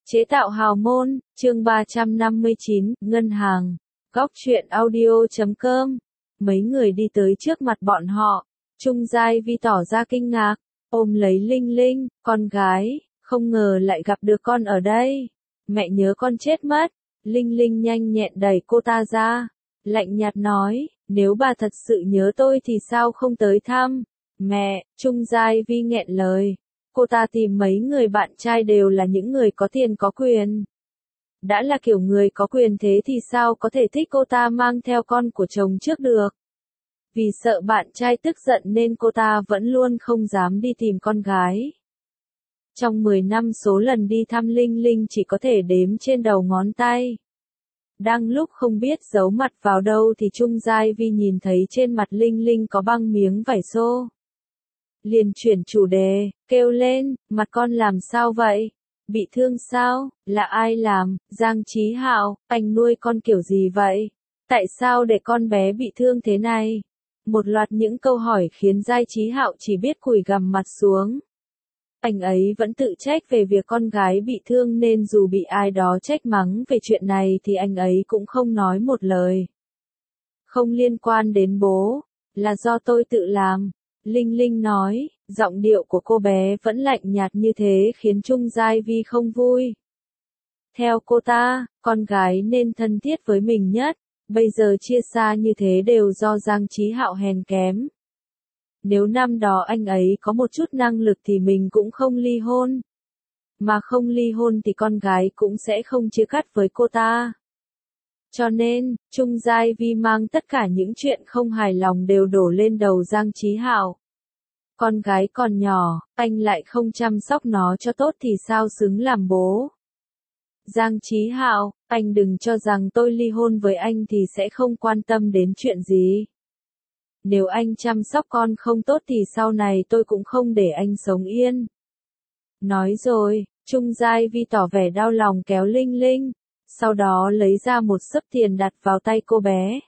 Chế tạo hào môn, chương 359, ngân hàng. Góc truyện audio.com. Mấy người đi tới trước mặt bọn họ. Trung Giai Vi tỏ ra kinh ngạc, ôm lấy Linh Linh, con gái, không ngờ lại gặp được con ở đây. Mẹ nhớ con chết mất. Linh Linh nhanh nhẹn đẩy cô ta ra, lạnh nhạt nói, nếu bà thật sự nhớ tôi thì sao không tới thăm? Mẹ, Trung Giai Vi nghẹn lời. Cô ta tìm mấy người bạn trai đều là những người có tiền có quyền. Đã là kiểu người có quyền thế thì sao có thể thích cô ta mang theo con của chồng trước được. Vì sợ bạn trai tức giận nên cô ta vẫn luôn không dám đi tìm con gái. Trong 10 năm số lần đi thăm Linh Linh chỉ có thể đếm trên đầu ngón tay. Đang lúc không biết giấu mặt vào đâu thì Trung Giai Vi nhìn thấy trên mặt Linh Linh có băng miếng vải xô. Liền chuyển chủ đề, kêu lên, mặt con làm sao vậy? Bị thương sao? Là ai làm? Giang Chí Hạo, anh nuôi con kiểu gì vậy? Tại sao để con bé bị thương thế này? Một loạt những câu hỏi khiến Giang Chí Hạo chỉ biết cúi gằm mặt xuống. Anh ấy vẫn tự trách về việc con gái bị thương nên dù bị ai đó trách mắng về chuyện này thì anh ấy cũng không nói một lời. Không liên quan đến bố, là do tôi tự làm. Linh Linh nói, giọng điệu của cô bé vẫn lạnh nhạt như thế khiến Trung Giai Vi không vui. Theo cô ta, con gái nên thân thiết với mình nhất, bây giờ chia xa như thế đều do Giang Chí Hạo hèn kém. Nếu năm đó anh ấy có một chút năng lực thì mình cũng không ly hôn. Mà không ly hôn thì con gái cũng sẽ không chia cắt với cô ta. Cho nên, Trung Giai Vi mang tất cả những chuyện không hài lòng đều đổ lên đầu Giang Chí Hạo. Con gái còn nhỏ, anh lại không chăm sóc nó cho tốt thì sao xứng làm bố. Giang Chí Hạo, anh đừng cho rằng tôi ly hôn với anh thì sẽ không quan tâm đến chuyện gì. Nếu anh chăm sóc con không tốt thì sau này tôi cũng không để anh sống yên. Nói rồi, Trung Giai Vi tỏ vẻ đau lòng kéo Linh Linh, sau đó lấy ra một xấp tiền đặt vào tay cô bé.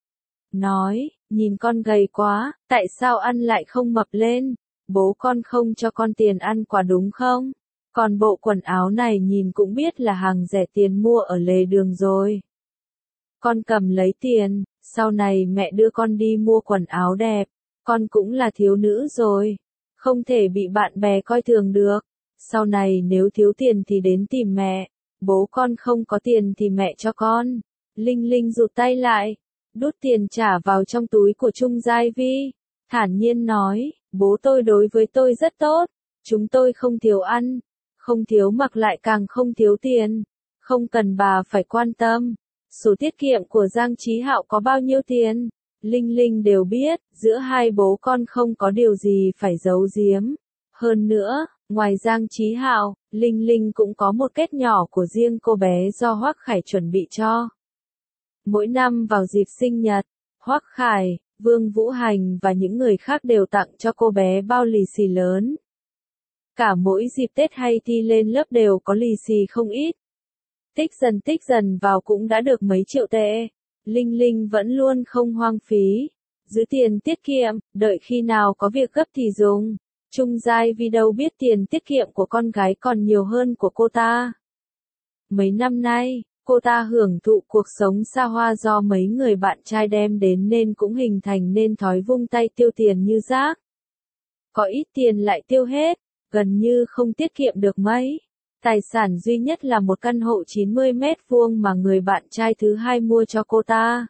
Nói, nhìn con gầy quá, tại sao ăn lại không mập lên? Bố con không cho con tiền ăn quả đúng không? Còn bộ quần áo này nhìn cũng biết là hàng rẻ tiền mua ở lề đường rồi. Con cầm lấy tiền, sau này mẹ đưa con đi mua quần áo đẹp, con cũng là thiếu nữ rồi. Không thể bị bạn bè coi thường được. Sau này nếu thiếu tiền thì đến tìm mẹ, bố con không có tiền thì mẹ cho con. Linh Linh rụt tay lại, đút tiền trả vào trong túi của Trung Giai Vi, thản nhiên nói, bố tôi đối với tôi rất tốt, chúng tôi không thiếu ăn, không thiếu mặc lại càng không thiếu tiền, không cần bà phải quan tâm. Số tiết kiệm của Giang Chí Hạo có bao nhiêu tiền? Linh Linh đều biết, giữa hai bố con không có điều gì phải giấu giếm. Hơn nữa, ngoài Giang Chí Hạo, Linh Linh cũng có một kết nhỏ của riêng cô bé do Hoắc Khải chuẩn bị cho. Mỗi năm vào dịp sinh nhật, Hoắc Khải, Vương Vũ Hành và những người khác đều tặng cho cô bé bao lì xì lớn. Cả mỗi dịp Tết hay thi lên lớp đều có lì xì không ít. Tích dần vào cũng đã được mấy triệu tệ. Linh Linh vẫn luôn không hoang phí, giữ tiền tiết kiệm, đợi khi nào có việc gấp thì dùng. Trung Giai Vi đâu biết tiền tiết kiệm của con gái còn nhiều hơn của cô ta. Mấy năm nay, cô ta hưởng thụ cuộc sống xa hoa do mấy người bạn trai đem đến nên cũng hình thành nên thói vung tay tiêu tiền như rác. Có ít tiền lại tiêu hết, gần như không tiết kiệm được mấy. Tài sản duy nhất là một căn hộ 90 mét vuông mà người bạn trai thứ hai mua cho cô ta.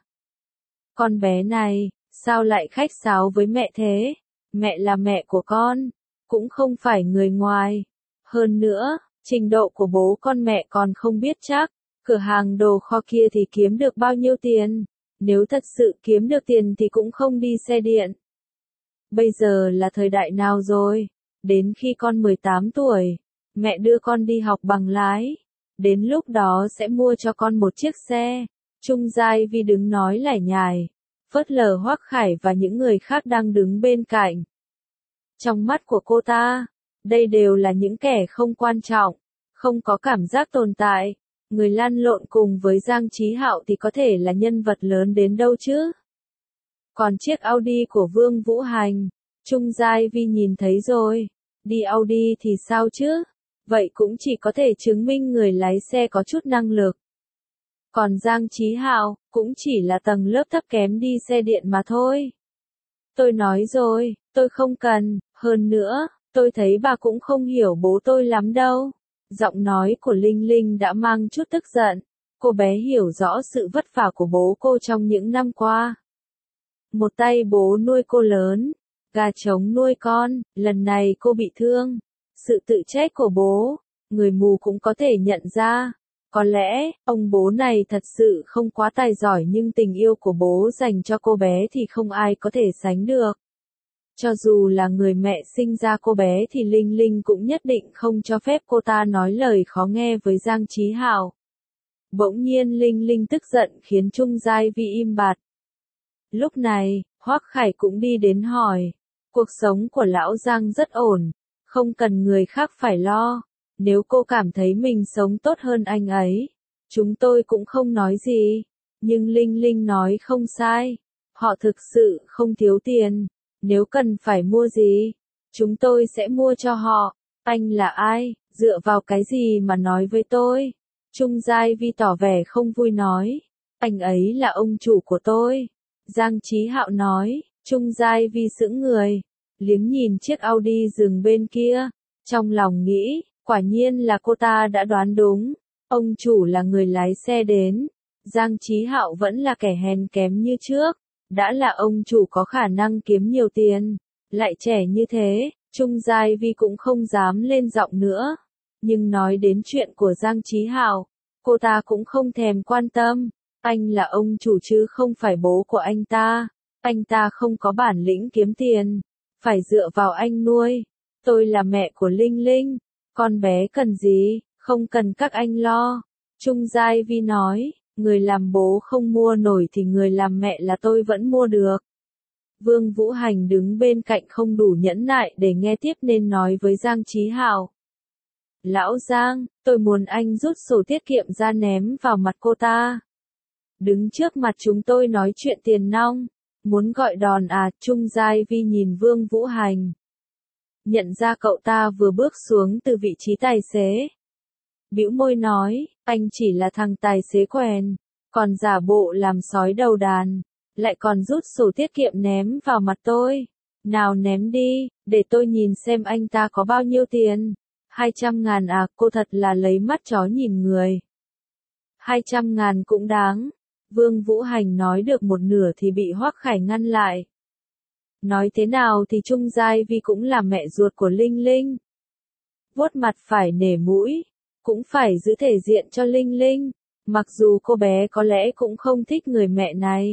Con bé này, sao lại khách sáo với mẹ thế? Mẹ là mẹ của con, cũng không phải người ngoài. Hơn nữa, trình độ của bố con mẹ còn không biết chắc, cửa hàng đồ kho kia thì kiếm được bao nhiêu tiền. Nếu thật sự kiếm được tiền thì cũng không đi xe điện. Bây giờ là thời đại nào rồi? Đến khi con 18 tuổi, mẹ đưa con đi học bằng lái. Đến lúc đó sẽ mua cho con một chiếc xe. Trung Giai Vi đứng nói lải nhải, phớt lờ Hoắc Khải và những người khác đang đứng bên cạnh. Trong mắt của cô ta, đây đều là những kẻ không quan trọng, không có cảm giác tồn tại. Người lăn lộn cùng với Giang Chí Hạo thì có thể là nhân vật lớn đến đâu chứ? Còn chiếc Audi của Vương Vũ Hành, Trung Giai Vi nhìn thấy rồi. Đi Audi thì sao chứ? vậy cũng chỉ có thể chứng minh người lái xe có chút năng lực. Còn Giang Chí Hạo, cũng chỉ là tầng lớp thấp kém đi xe điện mà thôi. Tôi nói rồi, tôi không cần, hơn nữa, tôi thấy bà cũng không hiểu bố tôi lắm đâu. Giọng nói của Linh Linh đã mang chút tức giận, cô bé hiểu rõ sự vất vả của bố cô trong những năm qua. Một tay bố nuôi cô lớn, gà trống nuôi con, lần này cô bị thương. Sự tự trách của bố, người mù cũng có thể nhận ra. Có lẽ, ông bố này thật sự không quá tài giỏi nhưng tình yêu của bố dành cho cô bé thì không ai có thể sánh được. Cho dù là người mẹ sinh ra cô bé thì Linh Linh cũng nhất định không cho phép cô ta nói lời khó nghe với Giang Chí Hạo. Bỗng nhiên Linh Linh tức giận khiến Trung Giai Vi im bặt. Lúc này, Hoắc Khải cũng đi đến hỏi, cuộc sống của lão Giang rất ổn, không cần người khác phải lo. Nếu cô cảm thấy mình sống tốt hơn anh ấy, chúng tôi cũng không nói gì. Nhưng Linh Linh nói không sai, họ thực sự không thiếu tiền, nếu cần phải mua gì, chúng tôi sẽ mua cho họ. Anh là ai, dựa vào cái gì mà nói với tôi? Trung Giai Vi tỏ vẻ không vui nói, anh ấy là ông chủ của tôi. Giang Chí Hạo nói, Trung Giai Vi sững người, liếng nhìn chiếc Audi dừng bên kia, trong lòng nghĩ, quả nhiên là cô ta đã đoán đúng, ông chủ là người lái xe đến, Giang Chí Hạo vẫn là kẻ hèn kém như trước, đã là ông chủ có khả năng kiếm nhiều tiền, lại trẻ như thế, Trung Giai Vi cũng không dám lên giọng nữa, nhưng nói đến chuyện của Giang Chí Hạo, cô ta cũng không thèm quan tâm, anh là ông chủ chứ không phải bố của anh ta không có bản lĩnh kiếm tiền, phải dựa vào anh nuôi, tôi là mẹ của Linh Linh. Con bé cần gì, không cần các anh lo. Trung Giai Vi nói, người làm bố không mua nổi thì người làm mẹ là tôi vẫn mua được. Vương Vũ Hành đứng bên cạnh không đủ nhẫn nại để nghe tiếp nên nói với Giang Chí Hạo. Lão Giang, tôi muốn anh rút sổ tiết kiệm ra ném vào mặt cô ta. Đứng trước mặt chúng tôi nói chuyện tiền nong, muốn gọi đòn à? Trung Giai Vi nhìn Vương Vũ Hành. Nhận ra cậu ta vừa bước xuống từ vị trí tài xế. Bĩu môi nói, anh chỉ là thằng tài xế quèn, còn giả bộ làm sói đầu đàn, lại còn rút sổ tiết kiệm ném vào mặt tôi. Nào ném đi, để tôi nhìn xem anh ta có bao nhiêu tiền. 200.000 à? Cô thật là lấy mắt chó nhìn người. 200.000 cũng đáng. Vương Vũ Hành nói được một nửa thì bị Hoắc Khải ngăn lại. Nói thế nào thì Trung Giai Vi cũng là mẹ ruột của Linh Linh. Vuốt mặt phải nể mũi, cũng phải giữ thể diện cho Linh Linh, mặc dù cô bé có lẽ cũng không thích người mẹ này.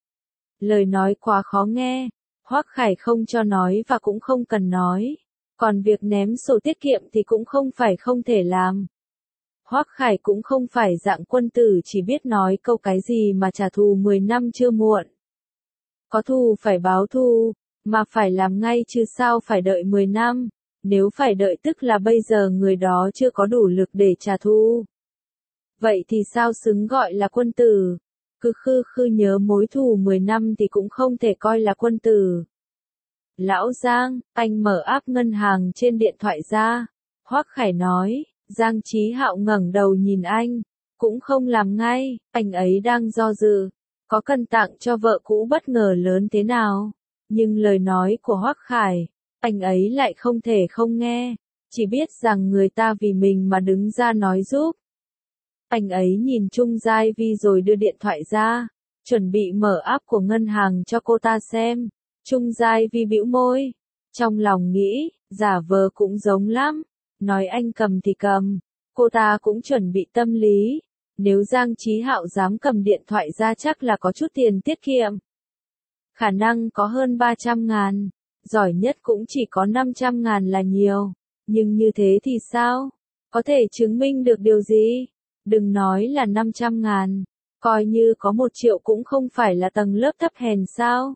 Lời nói quá khó nghe, Hoắc Khải không cho nói và cũng không cần nói, còn việc ném sổ tiết kiệm thì cũng không phải không thể làm. Hoắc Khải cũng không phải dạng quân tử chỉ biết nói câu cái gì mà trả thù 10 năm chưa muộn. Có thù phải báo thù, mà phải làm ngay chứ sao phải đợi 10 năm, nếu phải đợi tức là bây giờ người đó chưa có đủ lực để trả thù. Vậy thì sao xứng gọi là quân tử? Cứ khư nhớ mối thù 10 năm thì cũng không thể coi là quân tử. Lão Giang, anh mở app ngân hàng trên điện thoại ra. Hoắc Khải nói, Giang Chí Hạo ngẩng đầu nhìn anh, cũng không làm ngay, anh ấy đang do dự. Có cần tặng cho vợ cũ bất ngờ lớn thế nào? Nhưng lời nói của Hoắc Khải, anh ấy lại không thể không nghe, chỉ biết rằng người ta vì mình mà đứng ra nói giúp. Anh ấy nhìn Trung Giai Vi rồi đưa điện thoại ra, chuẩn bị mở app của ngân hàng cho cô ta xem. Trung Giai Vi bĩu môi, trong lòng nghĩ, giả vờ cũng giống lắm, nói anh cầm thì cầm, cô ta cũng chuẩn bị tâm lý. Nếu Giang Chí Hạo dám cầm điện thoại ra chắc là có chút tiền tiết kiệm. Khả năng có hơn 300.000, giỏi nhất cũng chỉ có 500.000 là nhiều. Nhưng như thế thì sao? Có thể chứng minh được điều gì? Đừng nói là 500.000, coi như có 1 triệu cũng không phải là tầng lớp thấp hèn sao?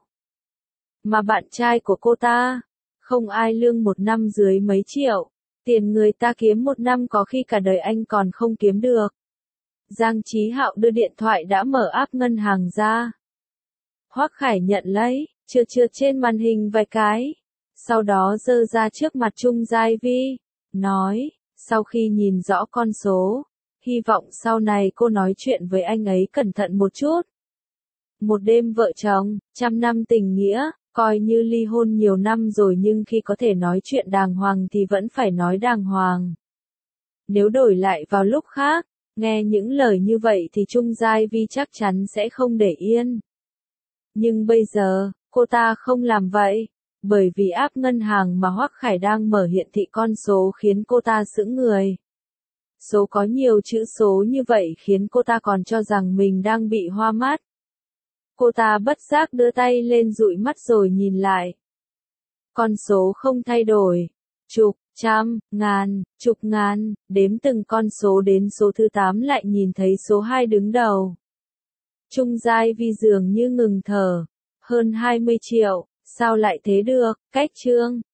Mà bạn trai của cô ta, không ai lương 1 năm dưới mấy triệu, tiền người ta kiếm 1 năm có khi cả đời anh còn không kiếm được. Giang Chí Hạo đưa điện thoại đã mở app ngân hàng ra. Hoắc Khải nhận lấy, chừa trên màn hình vài cái, sau đó giơ ra trước mặt Trung Giai Vi, nói, Sau khi nhìn rõ con số, hy vọng sau này cô nói chuyện với anh ấy cẩn thận một chút. Một đêm vợ chồng, 100 năm tình nghĩa, coi như ly hôn nhiều năm rồi nhưng khi có thể nói chuyện đàng hoàng thì vẫn phải nói đàng hoàng. Nếu đổi lại vào lúc khác, nghe những lời như vậy thì Trung Giai Vi chắc chắn sẽ không để yên. Nhưng bây giờ, cô ta không làm vậy, bởi vì app ngân hàng mà Hoắc Khải đang mở hiển thị con số khiến cô ta sững người. Số có nhiều chữ số như vậy khiến cô ta còn cho rằng mình đang bị hoa mắt. Cô ta bất giác đưa tay lên dụi mắt rồi nhìn lại. Con số không thay đổi. Chục, trăm, ngàn, chục ngàn, đếm từng con số đến số thứ 8 lại nhìn thấy số 2 đứng đầu. Trung Giai Vi dường như ngừng thở. Hơn 20 triệu, sao lại thế được, cách chương.